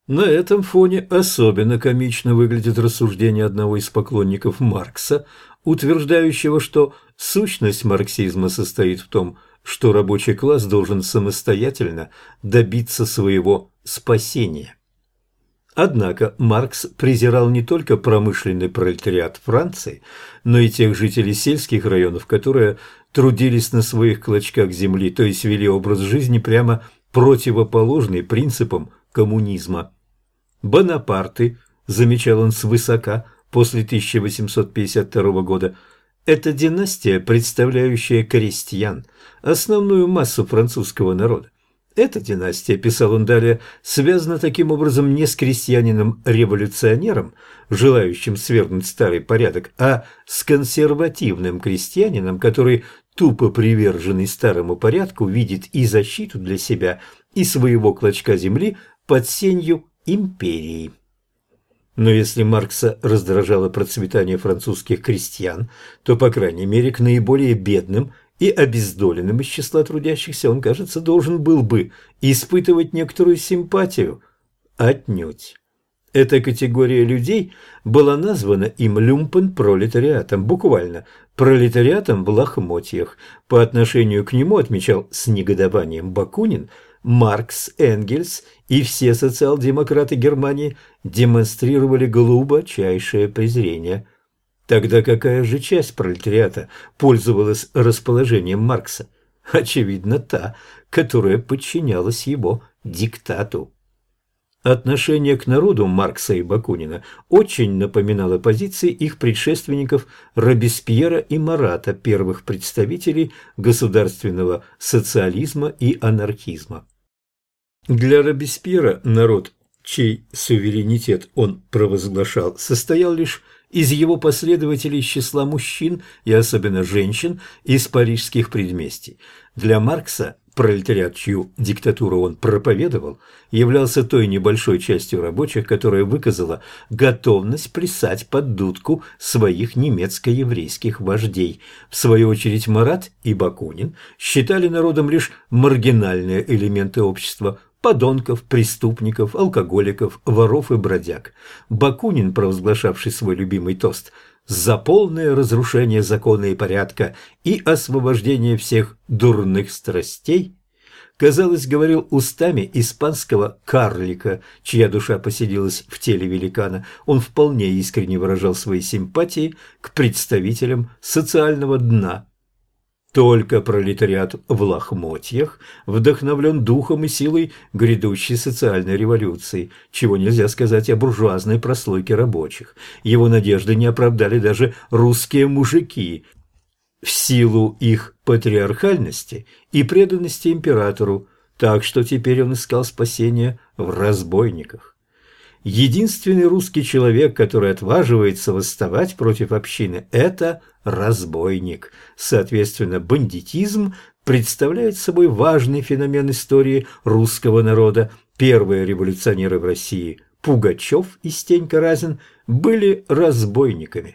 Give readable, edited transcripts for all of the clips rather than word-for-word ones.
На этом фоне особенно комично выглядит рассуждение одного из поклонников Маркса, утверждающего, что сущность марксизма состоит в том, что рабочий класс должен самостоятельно добиться своего спасения. Однако Маркс презирал не только промышленный пролетариат Франции, но и тех жителей сельских районов, которые трудились на своих клочках земли, то есть вели образ жизни прямо противоположный принципам коммунизма. Бонапарты, замечал он свысока после 1852 года, это династия, представляющая крестьян, основную массу французского народа. Эта династия, писал он далее, связана таким образом не с крестьянином-революционером, желающим свергнуть старый порядок, а с консервативным крестьянином, который, тупо приверженный старому порядку, видит и защиту для себя, и своего клочка земли под сенью империи. Но если Маркса раздражало процветание французских крестьян, то, по крайней мере, к наиболее бедным и обездоленным из числа трудящихся он, кажется, должен был бы испытывать некоторую симпатию. Отнюдь. Эта категория людей была названа им люмпен-пролетариатом, буквально пролетариатом в лохмотьях. По отношению к нему, отмечал с негодованием Бакунин, Маркс, Энгельс и все социал-демократы Германии демонстрировали глубочайшее презрение. Тогда какая же часть пролетариата пользовалась расположением Маркса? Очевидно, та, которая подчинялась его диктату. Отношение к народу Маркса и Бакунина очень напоминало позиции их предшественников Робеспьера и Марата, первых представителей государственного социализма и анархизма. Для Робеспьера народ, чей суверенитет он провозглашал, состоял лишь из его последователей из числа мужчин и особенно женщин из парижских предместий. Для Маркса пролетариат, чью диктатуру он проповедовал, являлся той небольшой частью рабочих, которая выказала готовность плясать под дудку своих немецко-еврейских вождей. В свою очередь Марат и Бакунин считали народом лишь маргинальные элементы общества – подонков, преступников, алкоголиков, воров и бродяг. Бакунин, провозглашавший свой любимый тост «За полное разрушение закона и порядка и освобождение всех дурных страстей», казалось, говорил устами испанского карлика, чья душа поселилась в теле великана. Он вполне искренне выражал свои симпатии к представителям социального дна. Только пролетариат в лохмотьях вдохновлен духом и силой грядущей социальной революции, чего нельзя сказать о буржуазной прослойке рабочих. Его надежды не оправдали даже русские мужики в силу их патриархальности и преданности императору, так что теперь он искал спасения в разбойниках. Единственный русский человек, который отваживается восставать против общины, это разбойник. Соответственно, бандитизм представляет собой важный феномен истории русского народа. Первые революционеры в России, Пугачев и Стенька Разин, были разбойниками.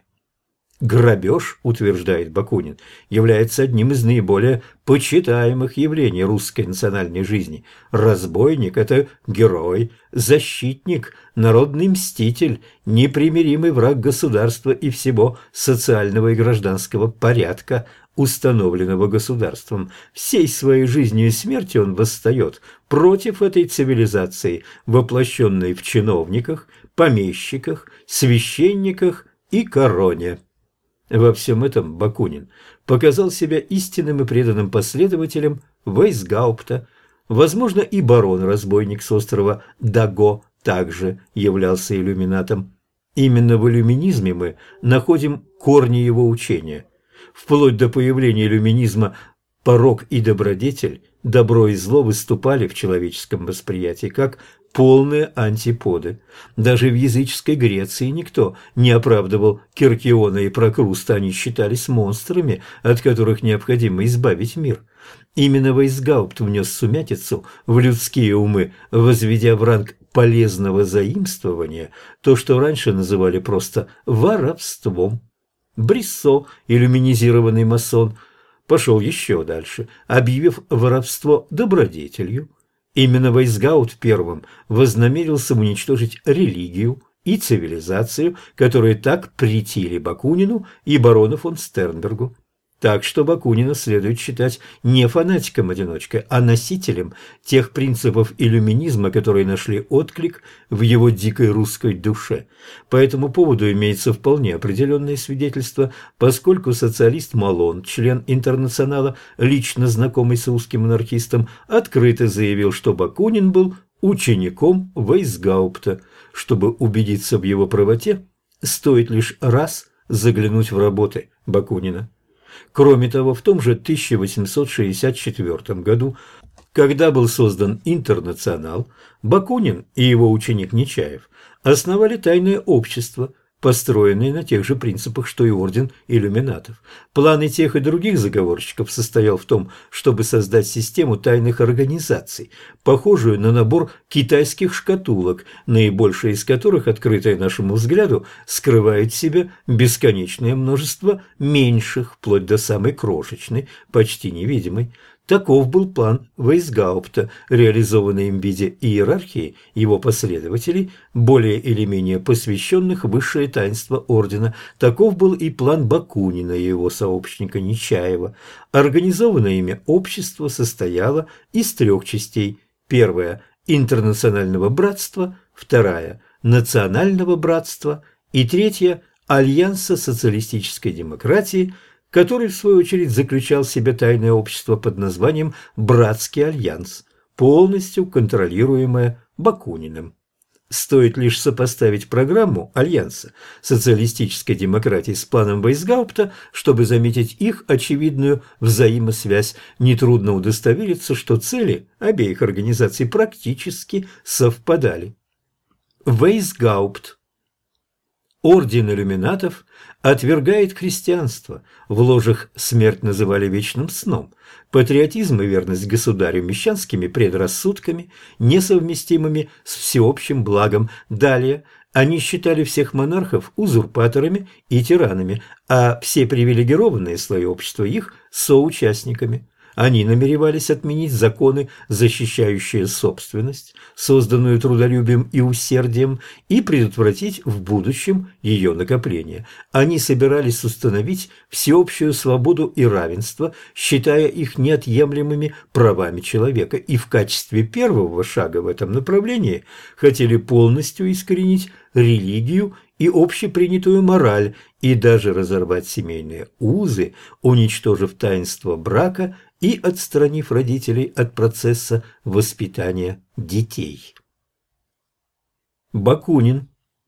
Грабеж, утверждает Бакунин, является одним из наиболее почитаемых явлений русской национальной жизни. Разбойник – это герой, защитник, народный мститель, непримиримый враг государства и всего социального и гражданского порядка, установленного государством. Всей своей жизнью и смертью он восстает против этой цивилизации, воплощенной в чиновниках, помещиках, священниках и короне. Во всем этом Бакунин показал себя истинным и преданным последователем Вейсгаупта. Возможно, и барон-разбойник с острова Даго также являлся иллюминатом. Именно в иллюминизме мы находим корни его учения. Вплоть до появления иллюминизма порок и добродетель, добро и зло выступали в человеческом восприятии как полные антиподы. Даже в языческой Греции никто не оправдывал Киркиона и Прокруста, они считались монстрами, от которых необходимо избавить мир. Именно Вейсгаупт внес сумятицу в людские умы, возведя в ранг полезного заимствования то, что раньше называли просто воровством. Бриссо, иллюминизированный масон, пошел еще дальше, объявив воровство добродетелью. Именно Вейсгаут первым вознамерился уничтожить религию и цивилизацию, которые так претили Бакунину и барону фон Стернбергу. Так что Бакунина следует считать не фанатиком-одиночкой, а носителем тех принципов иллюминизма, которые нашли отклик в его дикой русской душе. По этому поводу имеется вполне определенное свидетельство, поскольку социалист Малон, член Интернационала, лично знакомый с русским анархистом, открыто заявил, что Бакунин был учеником Вейсгаупта. Чтобы убедиться в его правоте, стоит лишь раз заглянуть в работы Бакунина. Кроме того, в том же 1864 году, когда был создан Интернационал, Бакунин и его ученик Нечаев основали тайное общество, построенное на тех же принципах, что и орден иллюминатов. План и тех, и других заговорщиков состоял в том, чтобы создать систему тайных организаций, похожую на набор китайских шкатулок, наибольшая из которых, открытая нашему взгляду, скрывает в себе бесконечное множество меньших, вплоть до самой крошечной, почти невидимой. Таков был план Вейсгаупта, реализованный им в виде иерархии его последователей, более или менее посвященных высшее таинство ордена. Таков был и план Бакунина и его сообщника Нечаева. Организованное ими общество состояло из трех частей. Первая – интернационального братства, вторая – национального братства и третья – альянса социалистической демократии, который, в свою очередь, заключал в себе тайное общество под названием «Братский альянс», полностью контролируемое Бакуниным. Стоит лишь сопоставить программу альянса социалистической демократии с планом Вейсгаупта, чтобы заметить их очевидную взаимосвязь. Нетрудно удостовериться, что цели обеих организаций практически совпадали. Вейсгаупт. Орден иллюминатов отвергает христианство, в ложах смерть называли вечным сном, патриотизм и верность государю мещанскими предрассудками, несовместимыми с всеобщим благом. Далее они считали всех монархов узурпаторами и тиранами, а все привилегированные слои общества их соучастниками. Они намеревались отменить законы, защищающие собственность, созданную трудолюбием и усердием, и предотвратить в будущем ее накопление. Они собирались установить всеобщую свободу и равенство, считая их неотъемлемыми правами человека, и в качестве первого шага в этом направлении хотели полностью искоренить религию и общепринятую мораль, и даже разорвать семейные узы, уничтожив таинство брака и отстранив родителей от процесса воспитания детей. Бакунин.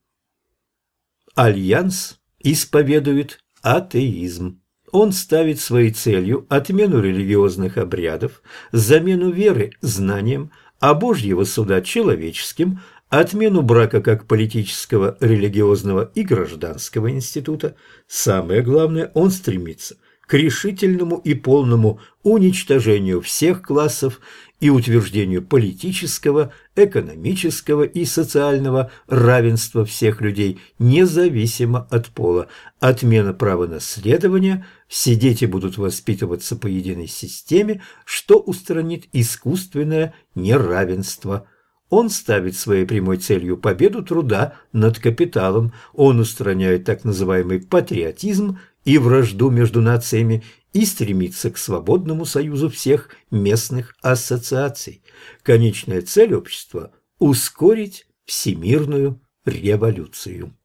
Альянс исповедует атеизм. Он ставит своей целью отмену религиозных обрядов, замену веры знанием, а Божьего суда человеческим, отмену брака как политического, религиозного и гражданского института. Самое главное, он стремится к решительному и полному уничтожению всех классов и утверждению политического, экономического и социального равенства всех людей, независимо от пола. Отмена права наследования, все дети будут воспитываться по единой системе, что устранит искусственное неравенство. Он ставит своей прямой целью победу труда над капиталом, он устраняет так называемый патриотизм и вражду между нациями и стремится к свободному союзу всех местных ассоциаций. Конечная цель общества – ускорить всемирную революцию.